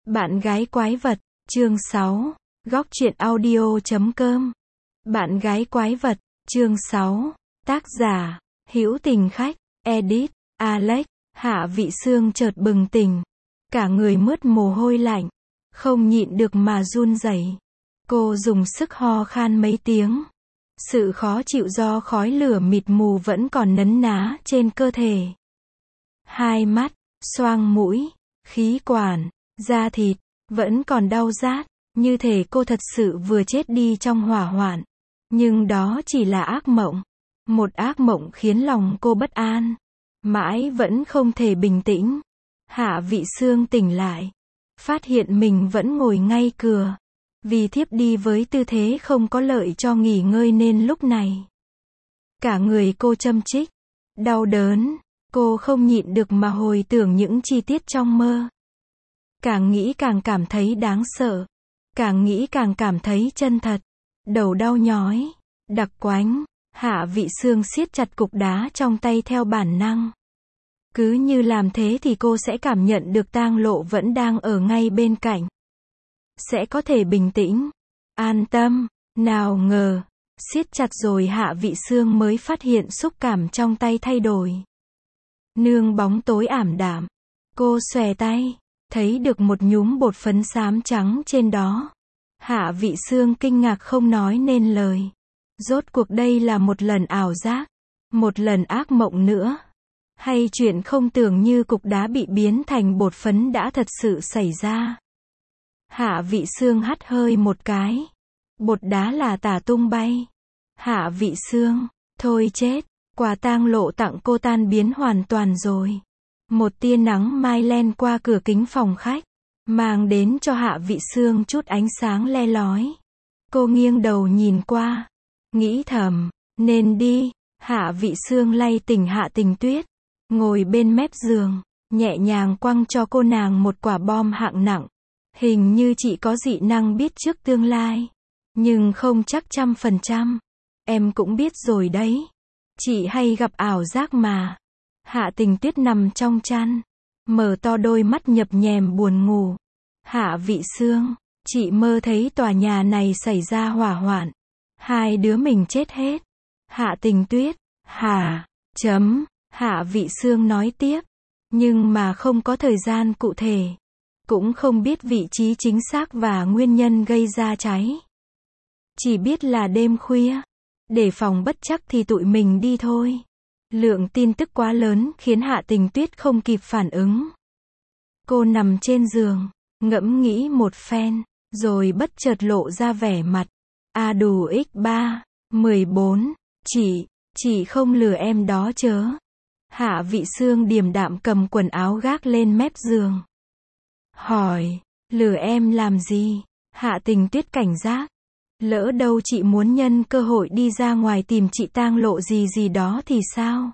Bạn gái quái vật, chương 6, góc truyện audio.com. Bạn gái quái vật, chương 6, tác giả, Hữu Tình Khách, edit, Alex. Hạ Vị Sương chợt bừng tỉnh, cả người mướt mồ hôi lạnh, không nhịn được mà run rẩy. Cô dùng sức ho khan mấy tiếng. Sự khó chịu do khói lửa mịt mù vẫn còn nấn ná trên cơ thể. Hai mắt, xoang mũi, khí quản, da thịt, vẫn còn đau rát, như thể cô thật sự vừa chết đi trong hỏa hoạn. Nhưng đó chỉ là ác mộng. Một ác mộng khiến lòng cô bất an. Mãi vẫn không thể bình tĩnh. Hạ Vị Sương tỉnh lại. Phát hiện mình vẫn ngồi ngay cửa. Vì thiếp đi với tư thế không có lợi cho nghỉ ngơi nên lúc này cả người cô châm chích, đau đớn. Cô không nhịn được mà hồi tưởng những chi tiết trong mơ. Càng nghĩ càng cảm thấy đáng sợ. Càng nghĩ càng cảm thấy chân thật. Đầu đau nhói, đặc quánh. Hạ Vị Sương siết chặt cục đá trong tay theo bản năng. Cứ như làm thế thì cô sẽ cảm nhận được Tang Lộ vẫn đang ở ngay bên cạnh. Sẽ có thể bình tĩnh, an tâm. Nào ngờ, siết chặt rồi Hạ Vị Sương mới phát hiện xúc cảm trong tay thay đổi. Nương bóng tối ảm đạm. Cô xòe tay, thấy được một nhúm bột phấn xám trắng trên đó. Hạ Vị Sương kinh ngạc không nói nên lời. Rốt cuộc đây là một lần ảo giác, một lần ác mộng nữa, hay chuyện không tưởng như cục đá bị biến thành bột phấn đã thật sự xảy ra. Hạ Vị Sương hắt hơi một cái. Bột đá là tả tung bay. Hạ Vị Sương, thôi chết, quà Tang Lộ tặng cô tan biến hoàn toàn rồi. Một tia nắng mai len qua cửa kính phòng khách, mang đến cho Hạ Vị Sương chút ánh sáng le lói. Cô nghiêng đầu nhìn qua, nghĩ thầm, nên đi. Hạ Vị Sương lay tỉnh Hạ Tình Tuyết, ngồi bên mép giường, nhẹ nhàng quăng cho cô nàng một quả bom hạng nặng. Hình như chị có dị năng biết trước tương lai, nhưng không chắc 100%. Em cũng biết rồi đấy, chị hay gặp ảo giác mà. Hạ Tình Tuyết nằm trong chăn, mở to đôi mắt nhập nhèm buồn ngủ. Hạ Vị Sương, chị mơ thấy tòa nhà này xảy ra hỏa hoạn, hai đứa mình chết hết. Hạ Tình Tuyết, Hạ Vị Sương nói tiếp, nhưng mà không có thời gian cụ thể, cũng không biết vị trí chính xác và nguyên nhân gây ra cháy. Chỉ biết là đêm khuya, để phòng bất chắc thì tụi mình đi thôi. Lượng tin tức quá lớn khiến Hạ Tình Tuyết không kịp phản ứng. Cô nằm trên giường, ngẫm nghĩ một phen, rồi bất chợt lộ ra vẻ mặt. A đù x3, 14, chị không lừa em đó chớ. Hạ Vị Sương điềm đạm cầm quần áo gác lên mép giường. Hỏi, lừa em làm gì? Hạ Tình Tuyết cảnh giác. Lỡ đâu chị muốn nhân cơ hội đi ra ngoài tìm chị Tang Lộ gì đó thì sao?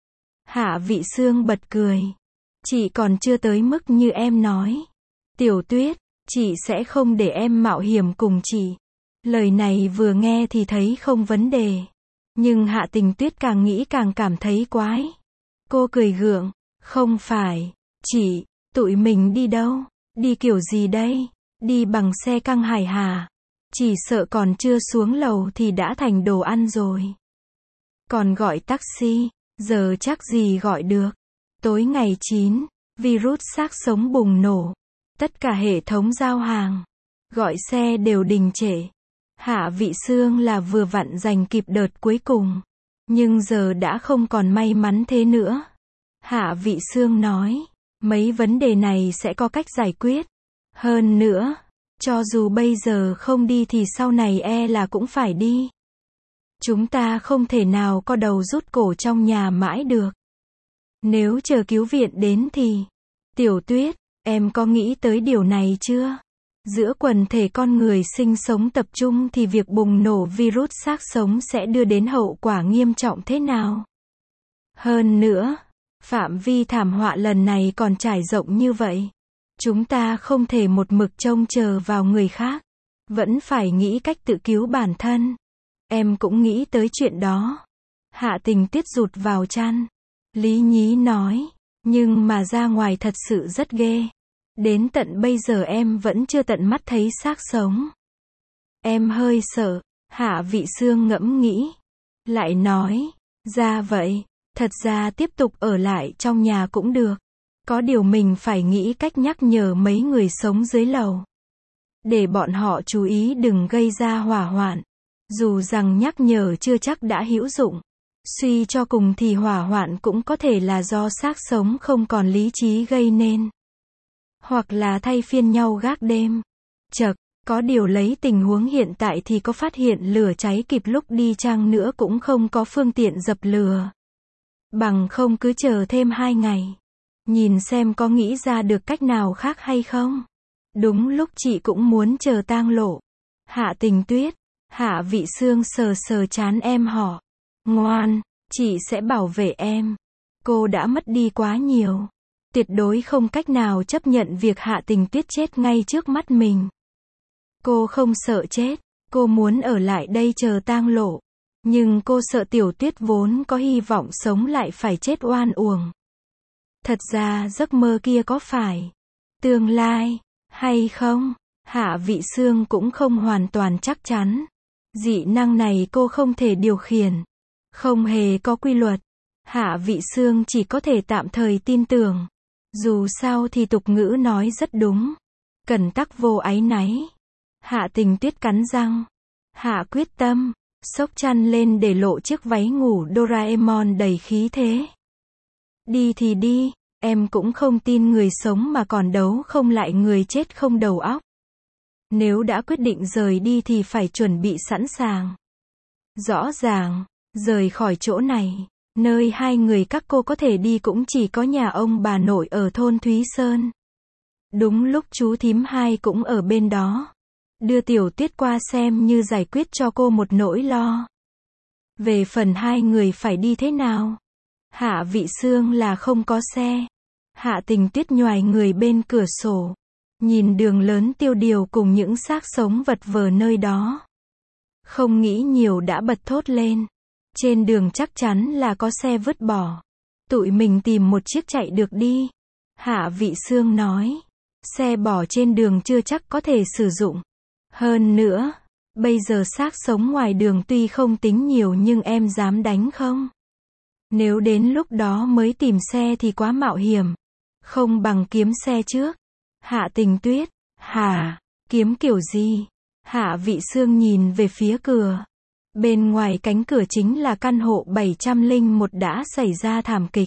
Hạ Vị Sương bật cười. Chị còn chưa tới mức như em nói. Tiểu Tuyết, chị sẽ không để em mạo hiểm cùng chị. Lời này vừa nghe thì thấy không vấn đề. Nhưng Hạ Tình Tuyết càng nghĩ càng cảm thấy quái. Cô cười gượng. Không phải, chị, tụi mình đi đâu? Đi kiểu gì đây? Đi bằng xe căng hải hà. Chỉ sợ còn chưa xuống lầu thì đã thành đồ ăn rồi. Còn gọi taxi, giờ chắc gì gọi được. Tối ngày 9, virus xác sống bùng nổ. Tất cả hệ thống giao hàng, gọi xe đều đình trệ. Hạ Vị Sương là vừa vặn giành kịp đợt cuối cùng. Nhưng giờ đã không còn may mắn thế nữa. Hạ Vị Sương nói, mấy vấn đề này sẽ có cách giải quyết. Hơn nữa, cho dù bây giờ không đi thì sau này là cũng phải đi. Chúng ta không thể nào co đầu rút cổ trong nhà mãi được. Nếu chờ cứu viện đến thì... Tiểu Tuyết, em có nghĩ tới điều này chưa? Giữa quần thể con người sinh sống tập trung thì việc bùng nổ virus xác sống sẽ đưa đến hậu quả nghiêm trọng thế nào? Hơn nữa, phạm vi thảm họa lần này còn trải rộng như vậy. Chúng ta không thể một mực trông chờ vào người khác. Vẫn phải nghĩ cách tự cứu bản thân. Em cũng nghĩ tới chuyện đó. Hạ Tình Tuyết rụt vào chăn. Lý nhí nói. Nhưng mà ra ngoài thật sự rất ghê. Đến tận bây giờ em vẫn chưa tận mắt thấy xác sống. Em hơi sợ, Hạ Vị Sương ngẫm nghĩ. Lại nói, ra vậy, thật ra tiếp tục ở lại trong nhà cũng được. Có điều mình phải nghĩ cách nhắc nhở mấy người sống dưới lầu. Để bọn họ chú ý đừng gây ra hỏa hoạn. Dù rằng nhắc nhở chưa chắc đã hữu dụng. Suy cho cùng thì hỏa hoạn cũng có thể là do xác sống không còn lý trí gây nên. Hoặc là thay phiên nhau gác đêm. Chậc, có điều lấy tình huống hiện tại thì có phát hiện lửa cháy kịp lúc đi chăng nữa cũng không có phương tiện dập lửa. Bằng không cứ chờ thêm 2 ngày. Nhìn xem có nghĩ ra được cách nào khác hay không. Đúng lúc chị cũng muốn chờ tang lộ. Hạ Tình Tuyết, Hạ Vị Sương sờ sờ trán em họ. Ngoan, chị sẽ bảo vệ em. Cô đã mất đi quá nhiều. Tuyệt đối không cách nào chấp nhận việc Hạ Tình Tuyết chết ngay trước mắt mình. Cô không sợ chết, cô muốn ở lại đây chờ tang lộ. Nhưng cô sợ Tiểu Tuyết vốn có hy vọng sống lại phải chết oan uổng. Thật ra giấc mơ kia có phải tương lai hay không? Hạ Vị Sương cũng không hoàn toàn chắc chắn. Dị năng này cô không thể điều khiển. Không hề có quy luật. Hạ Vị Sương chỉ có thể tạm thời tin tưởng. Dù sao thì tục ngữ nói rất đúng. Cần tắc vô áy náy. Hạ Tình Tuyết cắn răng. Hạ quyết tâm. Xốc chăn lên để lộ chiếc váy ngủ Doraemon đầy khí thế. Đi thì đi, em cũng không tin người sống mà còn đấu không lại người chết không đầu óc. Nếu đã quyết định rời đi thì phải chuẩn bị sẵn sàng. Rõ ràng, rời khỏi chỗ này, nơi hai người các cô có thể đi cũng chỉ có nhà ông bà nội ở thôn Thúy Sơn. Đúng lúc chú thím hai cũng ở bên đó. Đưa Tiểu Tuyết qua xem như giải quyết cho cô một nỗi lo. Về phần hai người phải đi thế nào? Hạ Vị Sương là không có xe. Hạ Tình Tuyết nhoài người bên cửa sổ. Nhìn đường lớn tiêu điều cùng những xác sống vật vờ nơi đó. Không nghĩ nhiều đã bật thốt lên. Trên đường chắc chắn là có xe vứt bỏ. Tụi mình tìm một chiếc chạy được đi. Hạ Vị Sương nói. Xe bỏ trên đường chưa chắc có thể sử dụng. Hơn nữa, bây giờ xác sống ngoài đường tuy không tính nhiều nhưng em dám đánh không? Nếu đến lúc đó mới tìm xe thì quá mạo hiểm. Không bằng kiếm xe trước. Hạ Tình Tuyết, hả? Kiếm kiểu gì? Hạ Vị Sương nhìn về phía cửa. Bên ngoài cánh cửa chính là căn hộ 701 đã xảy ra thảm kịch.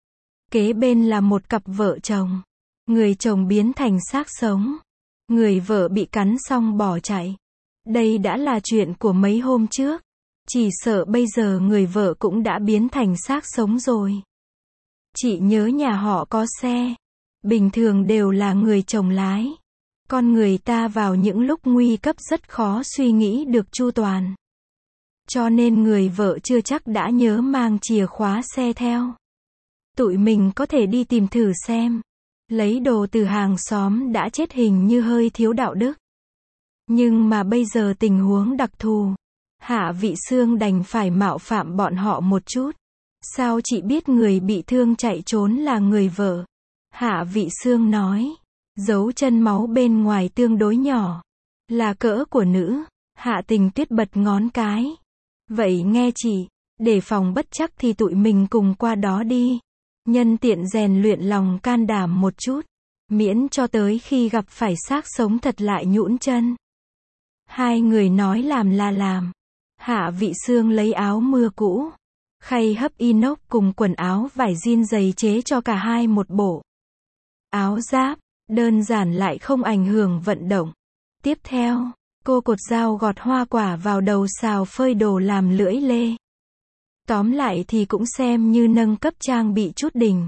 Kế bên là một cặp vợ chồng. Người chồng biến thành xác sống. Người vợ bị cắn xong bỏ chạy. Đây đã là chuyện của mấy hôm trước. Chỉ sợ bây giờ người vợ cũng đã biến thành xác sống rồi. Chị nhớ nhà họ có xe. Bình thường đều là người chồng lái. Con người ta vào những lúc nguy cấp rất khó suy nghĩ được chu toàn. Cho nên người vợ chưa chắc đã nhớ mang chìa khóa xe theo. Tụi mình có thể đi tìm thử xem. Lấy đồ từ hàng xóm đã chết hình như hơi thiếu đạo đức. Nhưng mà bây giờ tình huống đặc thù. Hạ Vị Sương đành phải mạo phạm bọn họ một chút. Sao chị biết người bị thương chạy trốn là người vợ? Hạ Vị Sương nói. Dấu chân máu bên ngoài tương đối nhỏ. Là cỡ của nữ. Hạ Tình Tuyết bật ngón cái. Vậy nghe chị. Để phòng bất chắc thì tụi mình cùng qua đó đi. Nhân tiện rèn luyện lòng can đảm một chút. Miễn cho tới khi gặp phải xác sống thật lại nhũn chân. Hai người nói làm là làm. Hạ Vị Sương lấy áo mưa cũ, khay hấp inox cùng quần áo vải jean dày chế cho cả hai một bộ. Áo giáp, đơn giản lại không ảnh hưởng vận động. Tiếp theo, cô cột dao gọt hoa quả vào đầu xào phơi đồ làm lưỡi lê. Tóm lại thì cũng xem như nâng cấp trang bị chút đỉnh.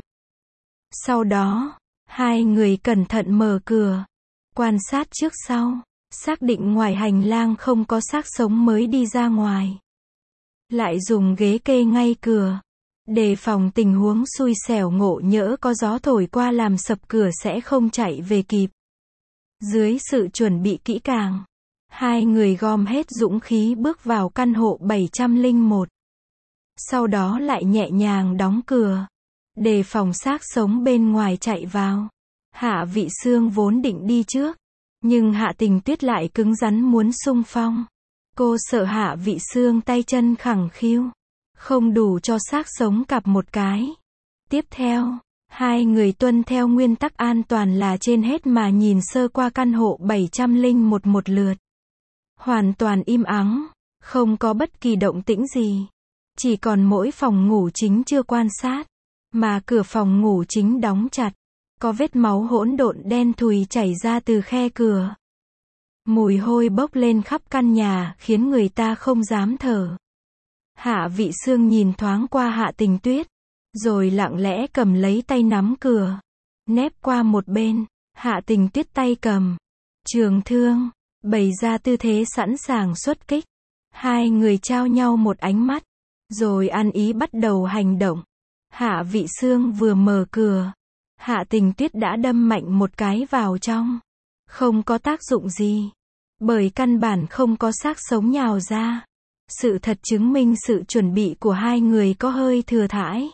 Sau đó, hai người cẩn thận mở cửa, quan sát trước sau, xác định ngoài hành lang không có xác sống mới đi ra ngoài. Lại dùng ghế kê ngay cửa, đề phòng tình huống xui xẻo ngộ nhỡ có gió thổi qua làm sập cửa sẽ không chạy về kịp. Dưới sự chuẩn bị kỹ càng, hai người gom hết dũng khí bước vào căn hộ 701. Sau đó lại nhẹ nhàng đóng cửa, đề phòng xác sống bên ngoài chạy vào. Hạ Vị Xương vốn định đi trước, nhưng Hạ Tình Tuyết lại cứng rắn muốn xung phong. Cô sợ Hạ Vị Xương tay chân khẳng khiu, không đủ cho xác sống cặp một cái. Tiếp theo, hai người tuân theo nguyên tắc an toàn là trên hết mà nhìn sơ qua căn hộ 701 một lượt. Hoàn toàn im ắng, không có bất kỳ động tĩnh gì. Chỉ còn mỗi phòng ngủ chính chưa quan sát, mà cửa phòng ngủ chính đóng chặt. Có vết máu hỗn độn đen thùi chảy ra từ khe cửa. Mùi hôi bốc lên khắp căn nhà, khiến người ta không dám thở. Hạ Vị Xương nhìn thoáng qua Hạ Tình Tuyết, rồi lặng lẽ cầm lấy tay nắm cửa, nép qua một bên. Hạ Tình Tuyết tay cầm trường thương, bày ra tư thế sẵn sàng xuất kích. Hai người trao nhau một ánh mắt, rồi ăn ý bắt đầu hành động. Hạ Vị Xương vừa mở cửa, Hạ Tình Tuyết đã đâm mạnh một cái vào trong. Không có tác dụng gì, bởi căn bản không có xác sống nhào ra. Sự thật chứng minh sự chuẩn bị của hai người có hơi thừa thãi.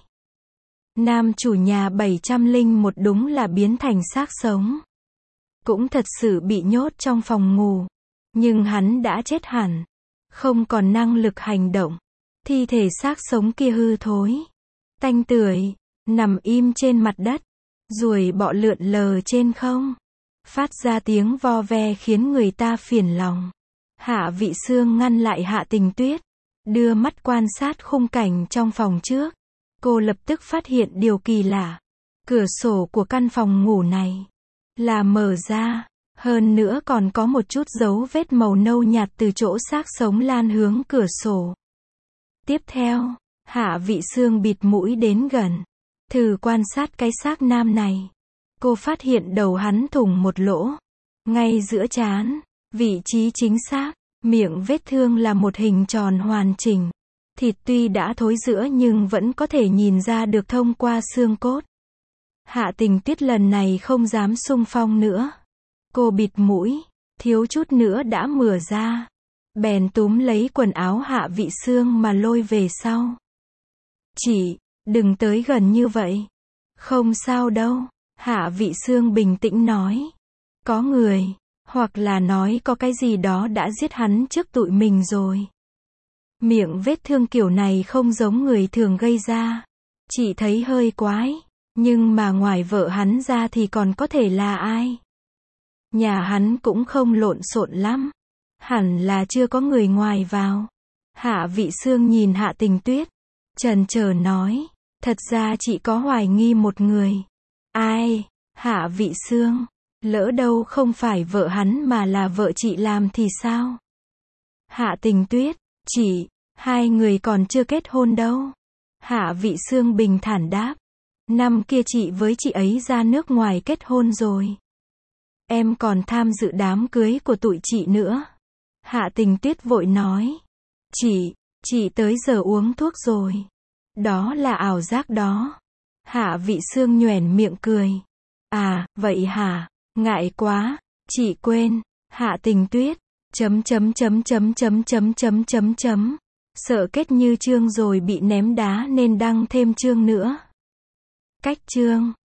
Nam chủ nhà 701 đúng là biến thành xác sống. Cũng thật sự bị nhốt trong phòng ngủ. Nhưng hắn đã chết hẳn, không còn năng lực hành động. Thi thể xác sống kia hư thối, tanh tưởi, nằm im trên mặt đất. Ruồi bọ lượn lờ trên không, phát ra tiếng vo ve khiến người ta phiền lòng. Hạ Vị Xương ngăn lại Hạ Tình Tuyết, đưa mắt quan sát khung cảnh trong phòng trước. Cô lập tức phát hiện điều kỳ lạ. Cửa sổ của căn phòng ngủ này là mở ra, hơn nữa còn có một chút dấu vết màu nâu nhạt từ chỗ xác sống lan hướng cửa sổ. Tiếp theo, Hạ Vị Xương bịt mũi đến gần, thử quan sát cái xác nam này. Cô phát hiện đầu hắn thủng một lỗ, ngay giữa trán, vị trí chính xác. Miệng vết thương là một hình tròn hoàn chỉnh. Thịt tuy đã thối rữa nhưng vẫn có thể nhìn ra được thông qua xương cốt. Hạ Tình Tuyết lần này không dám xung phong nữa. Cô bịt mũi, thiếu chút nữa đã mửa ra. Bèn túm lấy quần áo Hạ Vị Xương mà lôi về sau. Chị, đừng tới gần như vậy. Không sao đâu, Hạ Vị Xương bình tĩnh nói. Có người, hoặc là nói có cái gì đó đã giết hắn trước tụi mình rồi. Miệng vết thương kiểu này không giống người thường gây ra. Chị thấy hơi quái, nhưng mà ngoài vợ hắn ra thì còn có thể là ai? Nhà hắn cũng không lộn xộn lắm, hẳn là chưa có người ngoài vào. Hạ Vị Xương nhìn Hạ Tình Tuyết, chần chờ nói, thật ra chị có hoài nghi một người. Ai? Hạ Vị Xương, lỡ đâu không phải vợ hắn mà là vợ chị làm thì sao? Hạ Tình Tuyết, chị, hai người còn chưa kết hôn đâu. Hạ Vị Xương bình thản đáp, năm kia chị với chị ấy ra nước ngoài kết hôn rồi. Em còn tham dự đám cưới của tụi chị nữa. Hạ Tình Tuyết vội nói, chị tới giờ uống thuốc rồi. Đó là ảo giác đó. Hạ Vị Xương nhoẻn miệng cười. À, vậy hả? Ngại quá, chị quên. Hạ Tình Tuyết, sợ kết như chương rồi bị ném đá nên đăng thêm chương nữa. Cách chương